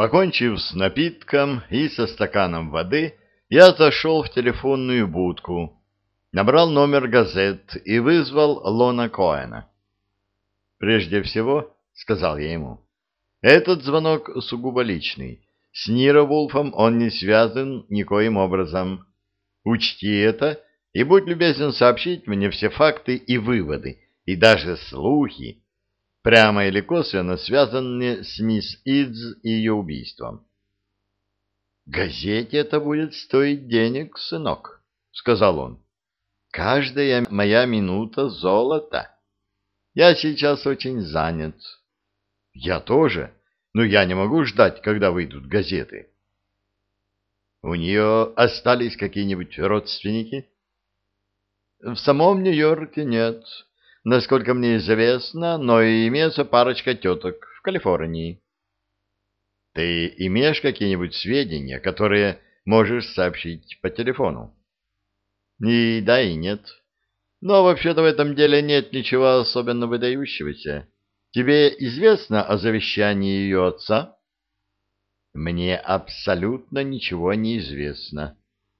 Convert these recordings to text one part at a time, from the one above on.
Покончив с напитком и со стаканом воды, я зашел в телефонную будку, набрал номер газет и вызвал Лона Коэна. «Прежде всего, — сказал я ему, — этот звонок сугубо личный. С Ниро Вулфом он не связан никоим образом. Учти это и будь любезен сообщить мне все факты и выводы, и даже слухи, прямо или косвенно связанные с мисс Идз и ее убийством». «Газете это будет стоить денег, сынок», — сказал он. «Каждая моя минута — золото. Я сейчас очень занят». «Я тоже, но я не могу ждать, когда выйдут газеты». «У нее остались какие-нибудь родственники?» «В самом Нью-Йорке нет, насколько мне известно, но и имеется парочка теток в Калифорнии». «Ты имеешь какие-нибудь сведения, которые можешь сообщить по телефону?» «И да, и нет. Но вообще-то в этом деле нет ничего особенно выдающегося. Тебе известно о завещании ее отца?» «Мне абсолютно ничего не известно».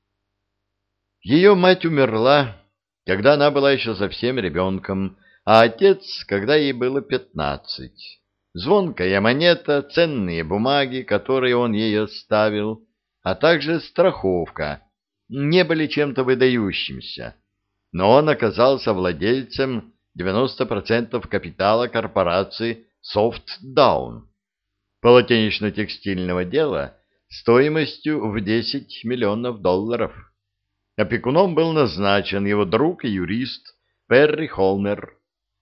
Ее мать умерла, когда она была еще совсем ребенком, а отец, когда ей было 15. Звонкая монета, ценные бумаги, которые он ей оставил, а также страховка не были чем-то выдающимся, но он оказался владельцем 90% капитала корпорации Softdown, полотенечно-текстильного дела стоимостью в $10 миллионов. Опекуном был назначен его друг и юрист Перри Холмер.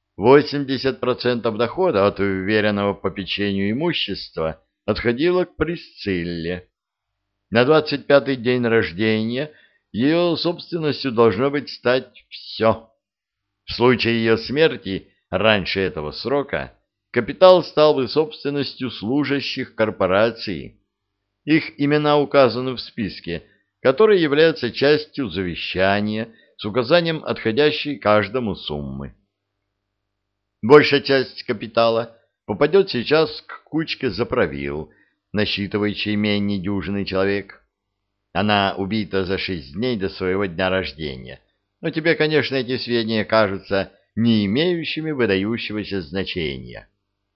80% дохода от уверенного попечению имущества отходило к Присцилле. На 25-й день рождения ее собственностью должно быть стать все. В случае ее смерти раньше этого срока капитал стал бы собственностью служащих корпорации. Их имена указаны в списке, который является частью завещания с указанием отходящей каждому суммы. Большая часть капитала попадет сейчас к кучке заправил, насчитывающей менее дюжины человек. Она убита за 6 дней до своего дня рождения, но тебе, конечно, эти сведения кажутся не имеющими выдающегося значения.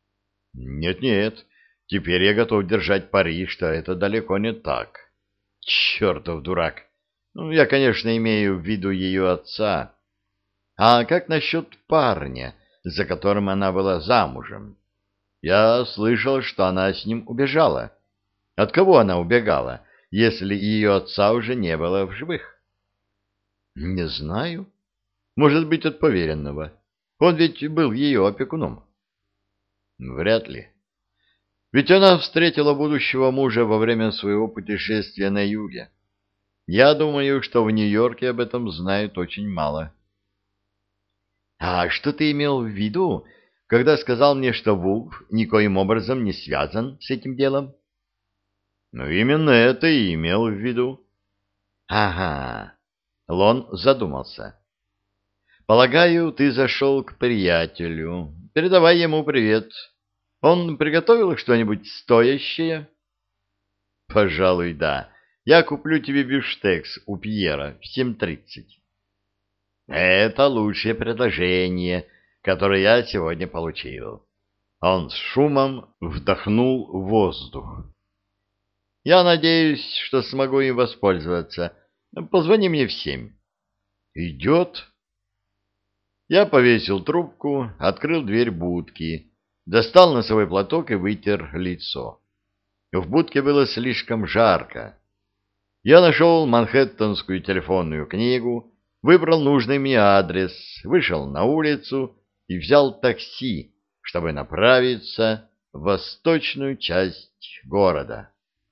Нет, теперь я готов держать пари, что это далеко не так. Чертов дурак! Я, конечно, имею в виду ее отца. А как насчет парня, за которым она была замужем? Я слышал, что она с ним убежала. От кого она убегала, если ее отца уже не было в живых? Не знаю. Может быть, от поверенного. Он ведь был ее опекуном. Вряд ли. Ведь она встретила будущего мужа во время своего путешествия на юге. Я думаю, что в Нью-Йорке об этом знают очень мало. А что ты имел в виду, когда сказал мне, что Вулф никоим образом не связан с этим делом? Именно это и имел в виду. Ага. Лон задумался. Полагаю, ты зашел к приятелю. Передавай ему привет. Он приготовил что-нибудь стоящее? Пожалуй, да. Я куплю тебе бифштекс у Пьера в 7:30. Это лучшее предложение, которое я сегодня получил. Он с шумом вдохнул воздух. Я надеюсь, что смогу им воспользоваться. Позвони мне в 7. Идет. Я повесил трубку, открыл дверь будки, достал носовой платок и вытер лицо. В будке было слишком жарко. Я нашел манхэттенскую телефонную книгу, выбрал нужный мне адрес, вышел на улицу и взял такси, чтобы направиться в восточную часть города.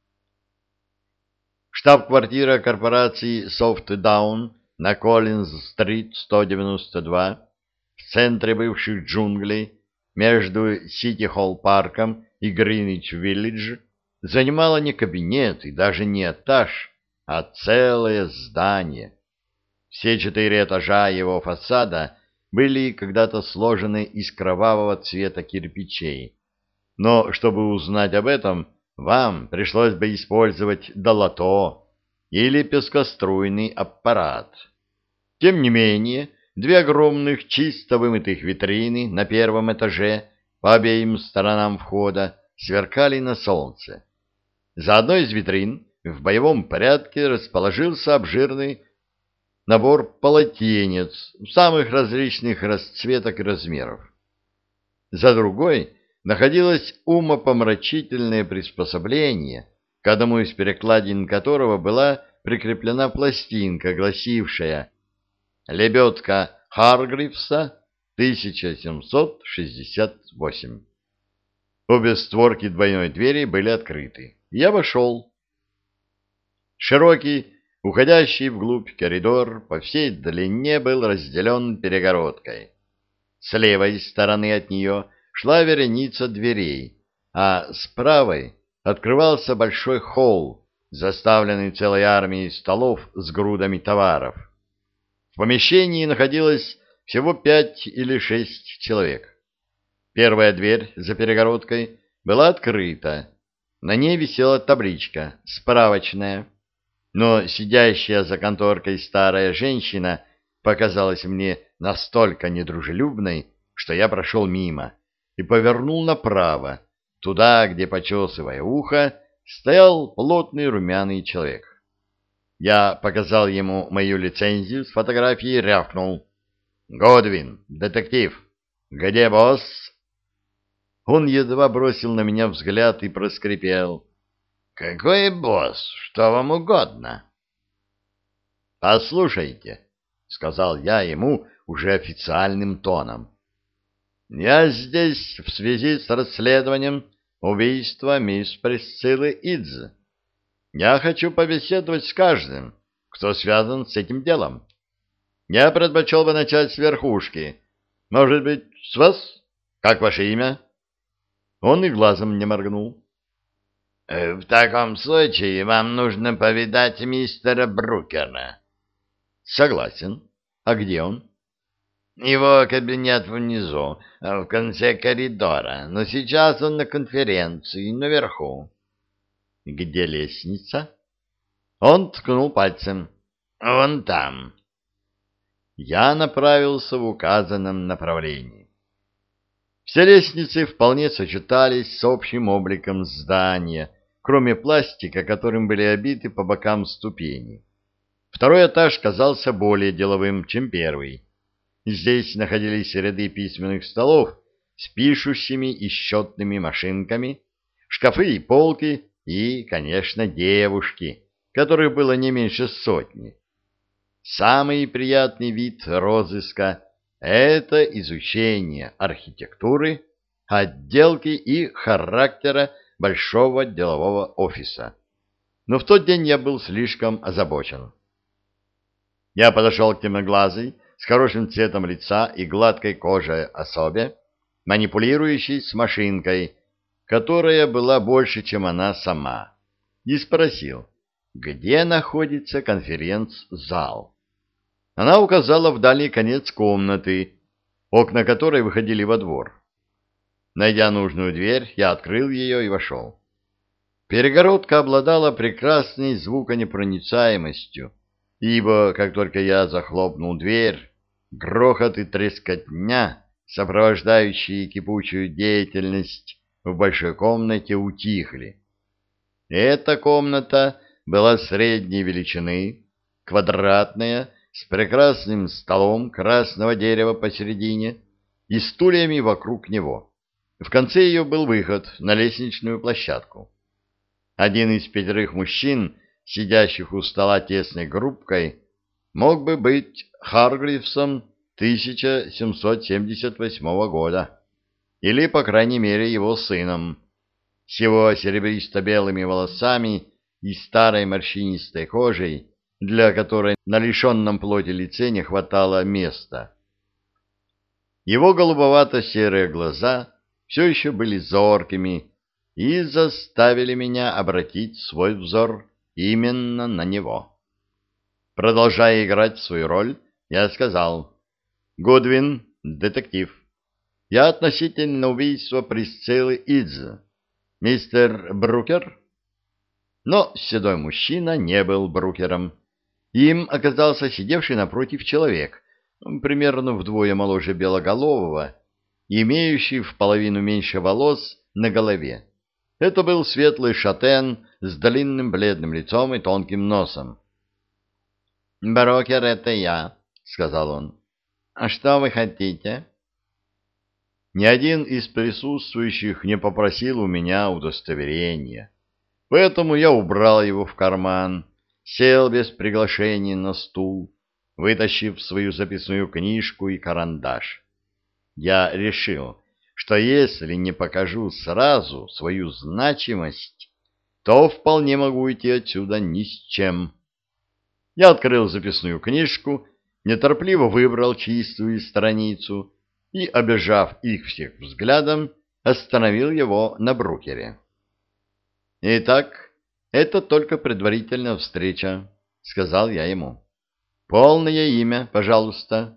Штаб-квартира корпорации Softdown на Коллинз-стрит 192, в центре бывших джунглей, между Сити-Холл-парком и Гринвич-Виллидж, занимала не кабинет и даже не этаж, а целое здание. Все 4 этажа его фасада были когда-то сложены из кровавого цвета кирпичей, но, чтобы узнать об этом, вам пришлось бы использовать долото или пескоструйный аппарат. Тем не менее, две огромных чисто вымытых витрины на первом этаже по обеим сторонам входа сверкали на солнце. За одной из витрин в боевом порядке расположился обширный набор полотенец самых различных расцветок и размеров. За другой находилось умопомрачительное приспособление, к одному из перекладин которого была прикреплена пластинка, гласившая «Лебедка Харгривса, 1768». Обе створки двойной двери были открыты. Я вошел. Широкий, уходящий вглубь коридор по всей длине был разделен перегородкой. С левой стороны от нее шла вереница дверей, а с правой открывался большой холл, заставленный целой армией столов с грудами товаров. В помещении находилось всего 5 или 6 человек. Первая дверь за перегородкой была открыта. На ней висела табличка «Справочная», но сидящая за конторкой старая женщина показалась мне настолько недружелюбной, что я прошел мимо и повернул направо, туда, где, почесывая ухо, стоял плотный румяный человек. Я показал ему мою лицензию с фотографией и рявкнул: «Годвин, детектив, где босс?» Он едва бросил на меня взгляд и проскрипел: «Какой босс? Что вам угодно?» «Послушайте», — сказал я ему уже официальным тоном, — «я здесь в связи с расследованием убийства мисс Присциллы Идз. Я хочу побеседовать с каждым, кто связан с этим делом. Я предпочел бы начать с верхушки. Может быть, с вас? Как ваше имя?» Он и глазом не моргнул. «В таком случае вам нужно повидать мистера Брукера». «Согласен. А где он?» «Его кабинет внизу, в конце коридора, но сейчас он на конференции наверху». «Где лестница?» Он ткнул пальцем. «Вон там». Я направился в указанном направлении. Все лестницы вполне сочетались с общим обликом здания, кроме пластика, которым были обиты по бокам ступени. Второй этаж казался более деловым, чем первый. Здесь находились ряды письменных столов с пишущими и счетными машинками, шкафы и полки и, конечно, девушки, которых было не меньше сотни. Самый приятный вид розыска — это изучение архитектуры, отделки и характера большого делового офиса. Но в тот день я был слишком озабочен. Я подошел к темноглазой, с хорошим цветом лица и гладкой кожей особе, манипулирующей с машинкой, которая была больше, чем она сама, и спросил, где находится конференц-зал. Она указала в дальний конец комнаты, окна которой выходили во двор. Найдя нужную дверь, я открыл ее и вошел. Перегородка обладала прекрасной звуконепроницаемостью, ибо, как только я захлопнул дверь, грохот и трескотня, сопровождающие кипучую деятельность в большой комнате, утихли. Эта комната была средней величины, квадратная, с прекрасным столом красного дерева посередине и стульями вокруг него. В конце ее был выход на лестничную площадку. Один из 5 мужчин, сидящих у стола тесной группкой, мог бы быть Харгривсом 1778 года, или, по крайней мере, его сыном, с его серебристо-белыми волосами и старой морщинистой кожей, для которой на лишенном плоти лице не хватало места. Его голубовато-серые глаза все еще были зоркими и заставили меня обратить свой взор именно на него. Продолжая играть свою роль, я сказал: «Годвин, детектив. Я относительно убийства Присциллы Идз. мистер Брукер? Но седой мужчина не был Брукером. Им оказался сидевший напротив человек, примерно вдвое моложе белоголового, имеющий в половину меньше волос на голове. Это был светлый шатен с длинным бледным лицом и тонким носом. «Брокер, это я», — сказал он. «А что вы хотите?» Ни один из присутствующих не попросил у меня удостоверения, поэтому я убрал его в карман, сел без приглашения на стул, вытащив свою записную книжку и карандаш. Я решил, что если не покажу сразу свою значимость, то вполне могу уйти отсюда ни с чем. Я открыл записную книжку, неторопливо выбрал чистую страницу и, обежав их всех взглядом, остановил его на Брукере. «Итак, это только предварительная встреча», — сказал я ему. «Полное имя, пожалуйста».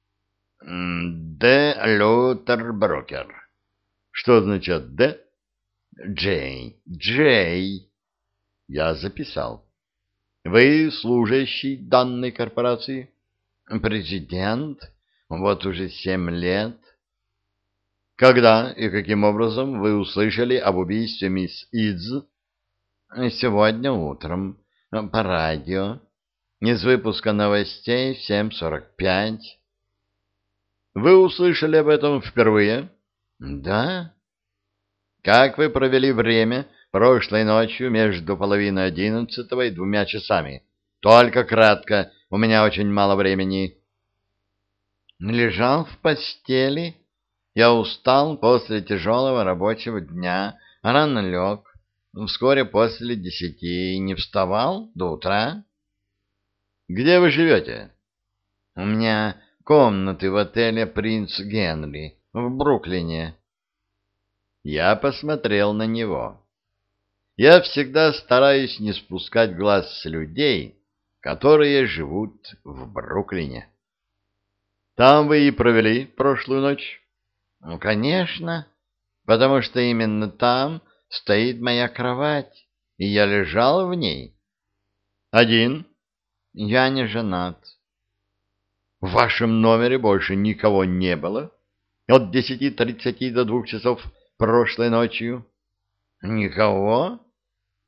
«Д. Лютер Брукер». «Что означает «Д»?» «Джей». «Джей». Я записал. «Вы служащий данной корпорации?» «Президент. Вот уже 7 лет». «Когда и каким образом вы услышали об убийстве мисс Идз?» «Сегодня утром. По радио. Из выпуска новостей в 7:45». «Вы услышали об этом впервые?» «Да». «Как вы провели время прошлой ночью между 10:30 и 2 часами? Только кратко, у меня очень мало времени». «Лежал в постели. Я устал после тяжелого рабочего дня, рано лег. Вскоре после 10 не вставал до утра». «Где вы живете?» «У меня комнаты в отеле «Принц Генри» в Бруклине». Я посмотрел на него. Я всегда стараюсь не спускать глаз с людей, которые живут в Бруклине. «Там вы и провели прошлую ночь?» «Ну, конечно, потому что именно там стоит моя кровать, и я лежал в ней». «Один?» «Я не женат». «В вашем номере больше никого не было? От 10:30 до 2 часов прошлой ночью?» «Никого?»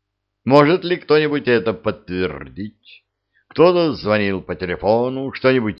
«Может ли кто-нибудь это подтвердить? Кто-то звонил по телефону, что-нибудь